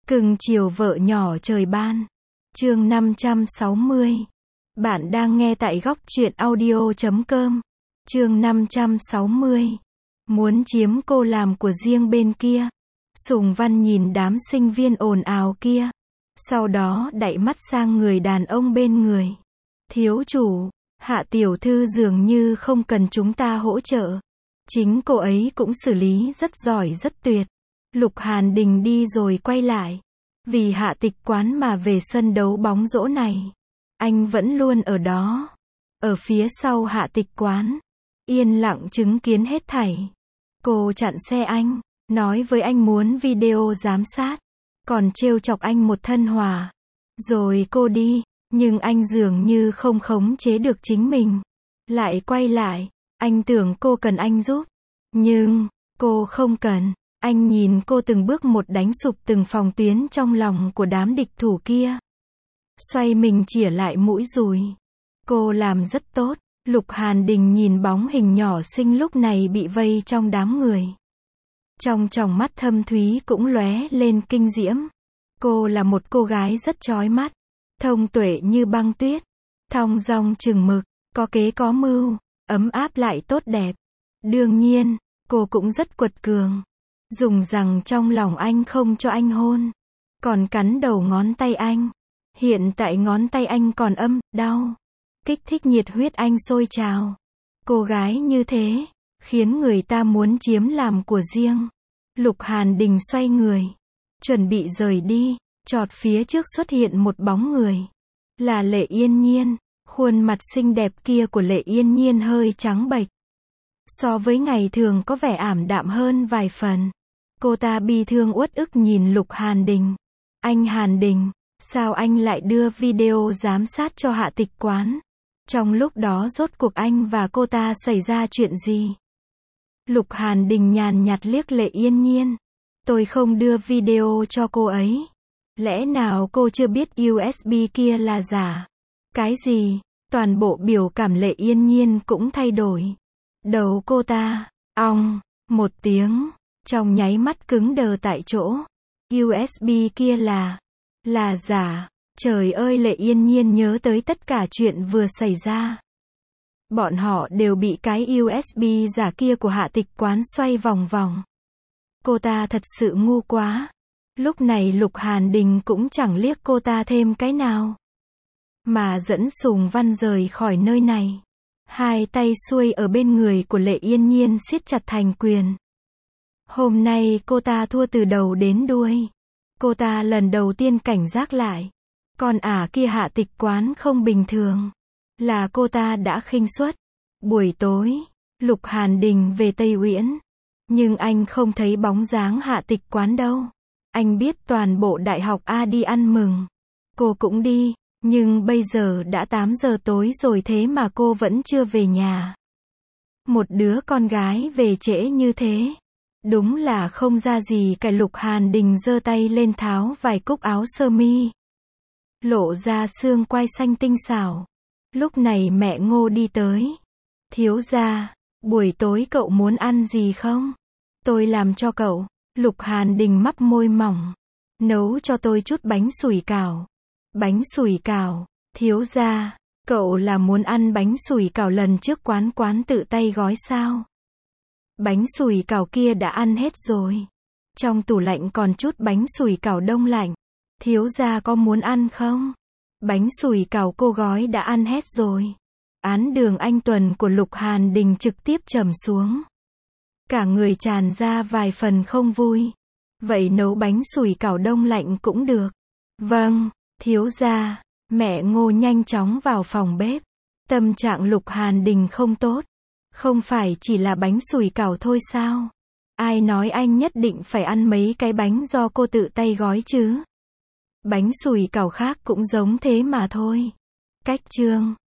Cưng chiều vợ nhỏ trời ban. Chương 560. Bạn đang nghe tại góc truyện audio.com. Chương 560. Muốn chiếm cô làm của riêng bên kia. Sùng Văn nhìn đám sinh viên ồn ào kia. Sau đó đậy mắt sang người đàn ông bên người. Thiếu chủ, Hạ tiểu thư dường như không cần chúng ta hỗ trợ. Chính cô ấy cũng xử lý rất giỏi rất tuyệt. Lục Hàn Đình đi rồi quay lại. Vì Hạ Tịch Quán mà về sân đấu bóng rổ này. Anh vẫn luôn ở đó. Ở phía sau Hạ Tịch Quán. Yên lặng chứng kiến hết thảy. Cô chặn xe anh. Nói với anh muốn video giám sát. Còn trêu chọc anh một thân hòa. Rồi cô đi. Nhưng anh dường như không khống chế được chính mình. Lại quay lại. Anh tưởng cô cần anh giúp. Nhưng, cô không cần. Anh nhìn cô từng bước một đánh sụp từng phòng tuyến trong lòng của đám địch thủ kia. Xoay mình chỉa lại mũi dùi. Cô làm rất tốt. Lục Hàn Đình nhìn bóng hình nhỏ xinh lúc này bị vây trong đám người. Trong tròng mắt thâm thúy cũng lóe lên kinh diễm. Cô là một cô gái rất chói mắt. Thông tuệ như băng tuyết. Thong dong chừng mực. Có kế có mưu. Ấm áp lại tốt đẹp. Đương nhiên, cô cũng rất quật cường. Dùng rằng trong lòng anh không cho anh hôn. Còn cắn đầu ngón tay anh. Hiện tại ngón tay anh còn đau. Kích thích nhiệt huyết anh sôi trào. Cô gái như thế, khiến người ta muốn chiếm làm của riêng. Lục Hàn Đình xoay người. Chuẩn bị rời đi. Chọt phía trước xuất hiện một bóng người. Là Lệ Yên Nhiên. Khuôn mặt xinh đẹp kia của Lệ Yên Nhiên hơi trắng bệch. So với ngày thường có vẻ ảm đạm hơn vài phần. Cô ta bi thương uất ức nhìn Lục Hàn Đình. Anh Hàn Đình, sao anh lại đưa video giám sát cho Hạ Tịch Quán? Trong lúc đó rốt cuộc anh và cô ta xảy ra chuyện gì? Lục Hàn Đình nhàn nhạt liếc Lệ Yên Nhiên. Tôi không đưa video cho cô ấy. Lẽ nào cô chưa biết USB kia là giả? Cái gì? Toàn bộ biểu cảm Lệ Yên Nhiên cũng thay đổi. Đầu cô ta, ong, một tiếng. Trong nháy mắt cứng đờ tại chỗ. USB kia là giả. Trời ơi, Lệ Yên Nhiên nhớ tới tất cả chuyện vừa xảy ra. Bọn họ đều bị cái USB giả kia của Hạ Tịch Quán xoay vòng vòng. Cô ta thật sự ngu quá. Lúc này Lục Hàn Đình cũng chẳng liếc cô ta thêm cái nào. Mà dẫn Sùng Văn rời khỏi nơi này. Hai tay xuôi ở bên người của Lệ Yên Nhiên siết chặt thành quyền. Hôm nay cô ta thua từ đầu đến đuôi. Cô ta lần đầu tiên cảnh giác lại. Còn kia Hạ Tịch Quán không bình thường. Là cô ta đã khinh suất. Buổi tối, Lục Hàn Đình về Tây Uyển. Nhưng anh không thấy bóng dáng Hạ Tịch Quán đâu. Anh biết toàn bộ đại học đi ăn mừng. Cô cũng đi. Nhưng bây giờ đã 8 giờ tối rồi thế mà cô vẫn chưa về nhà. Một đứa con gái về trễ như thế. Đúng là không ra gì cả. Lục Hàn Đình giơ tay lên tháo vài cúc áo sơ mi. Lộ ra xương quai xanh tinh xảo. Lúc này mẹ Ngô đi tới. Thiếu gia, buổi tối cậu muốn ăn gì không? Tôi làm cho cậu. Lục Hàn Đình mấp môi mỏng. Nấu cho tôi chút bánh sủi cảo. Bánh sủi cảo, thiếu gia, cậu là muốn ăn bánh sủi cảo lần trước quán tự tay gói sao? Bánh sủi cảo kia đã ăn hết rồi. Trong tủ lạnh còn chút bánh sủi cảo đông lạnh. Thiếu gia có muốn ăn không? Bánh sủi cảo cô gói đã ăn hết rồi. Án Đường Anh Tuần của Lục Hàn Đình trực tiếp trầm xuống. Cả người tràn ra vài phần không vui. Vậy nấu bánh sủi cảo đông lạnh cũng được. Vâng. Thiếu gia, mẹ Ngô nhanh chóng vào phòng bếp. Tâm trạng Lục Hàn Đình không tốt. Không phải chỉ là bánh sủi cảo thôi sao? Ai nói anh nhất định phải ăn mấy cái bánh do cô tự tay gói chứ? Bánh sủi cảo khác cũng giống thế mà thôi. Cách chương